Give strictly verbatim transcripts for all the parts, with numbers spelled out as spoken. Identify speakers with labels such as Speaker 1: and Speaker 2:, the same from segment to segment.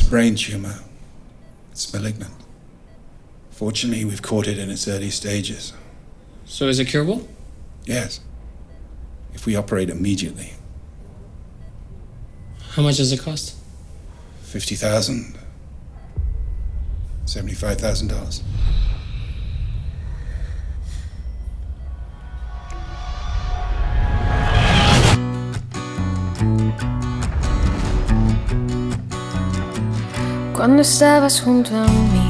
Speaker 1: brain tumor. It's malignant. Fortunately, we've caught it in its early stages.
Speaker 2: So is it curable?
Speaker 1: Yes. If we operate immediately.
Speaker 2: How much does it cost?
Speaker 1: Fifty thousand. Seventy-five thousand dollars.
Speaker 3: Cuando estabas junto a mí,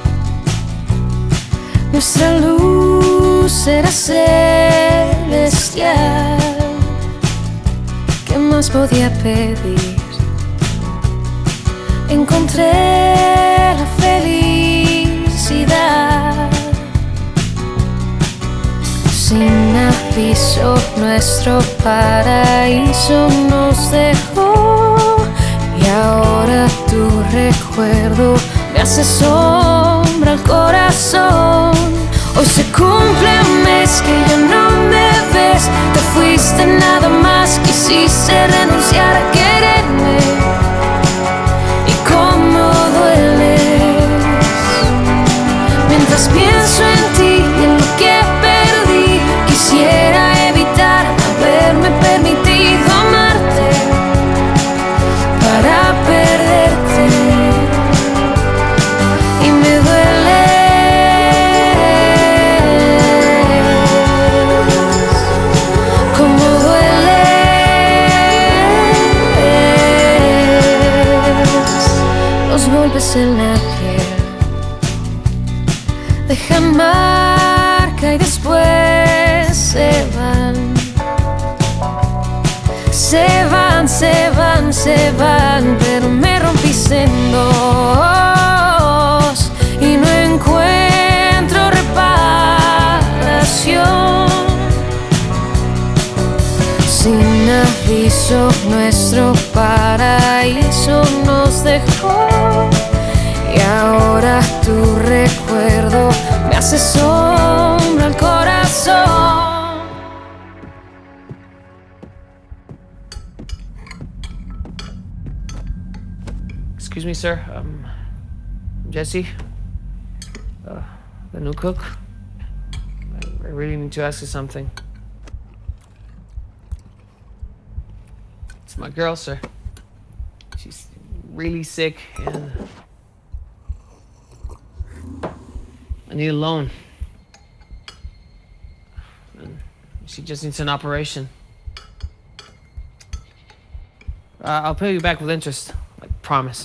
Speaker 3: nuestra luz era celestial. ¿Qué más podía pedir? Encontré la felicidad. Sin aviso, nuestro paraíso nos dejó. Y ahora tu recuerdo me hace sombra al corazón. Hoy se cumple un mes que ya no me ves. Te fuiste, nada más quisiste renunciar a quererme. Y cómo dueles mientras pienso en ti y en lo que perdí. Quisiera evitar haberme permitido amarte para perderte, y me dueles, como dueles los golpes en la piel. Dejan marca y después se van. Se van, se van, se van, pero me rompiste en dos y no encuentro reparación. Sin aviso, nuestro paraíso nos dejó. Y ahora tu recuerdo me hace sombra al corazón.
Speaker 4: Excuse me, sir. Um, Jesse, uh, the new cook. I, I really need to ask you something. It's my girl, sir. She's really sick, and I need a loan. And she just needs an operation. Uh, I'll pay you back with interest, I promise.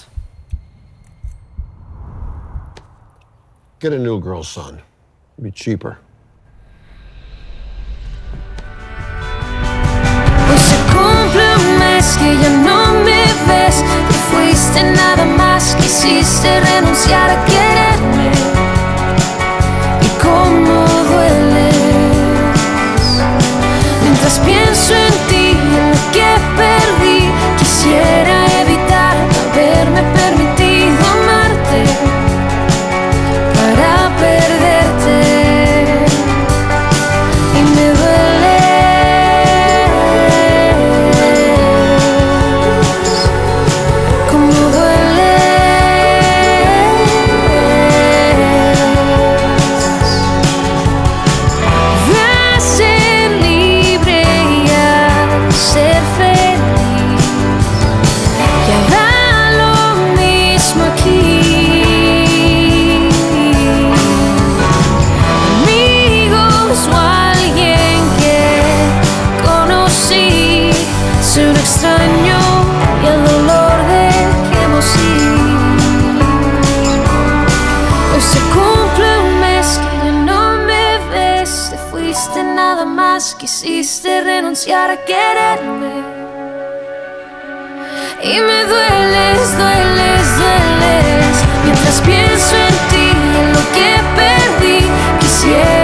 Speaker 5: Get a new girl, son. It'll be cheaper.
Speaker 3: Hoy se cumple un mes que ya no me ves. Te fuiste, nada más quisiste renunciar a quererme. Y cómo dueles mientras pienso en ti y en lo que perdí. Quisiera evitar haberme permitido amarte para perderte, y me dueles, como dueles. Voy a ser libre y a ser feliz, y hará lo mismo aquí. Amigos o alguien que conocí, se lo extraño y el dolor dejemos ir. Hoy se cumple un mes que ya no me ves. Te fuiste, nada más quisiste renunciar a quererme. Y me dueles, dueles, dueles mientras pienso en ti y en lo que perdí. Quisiera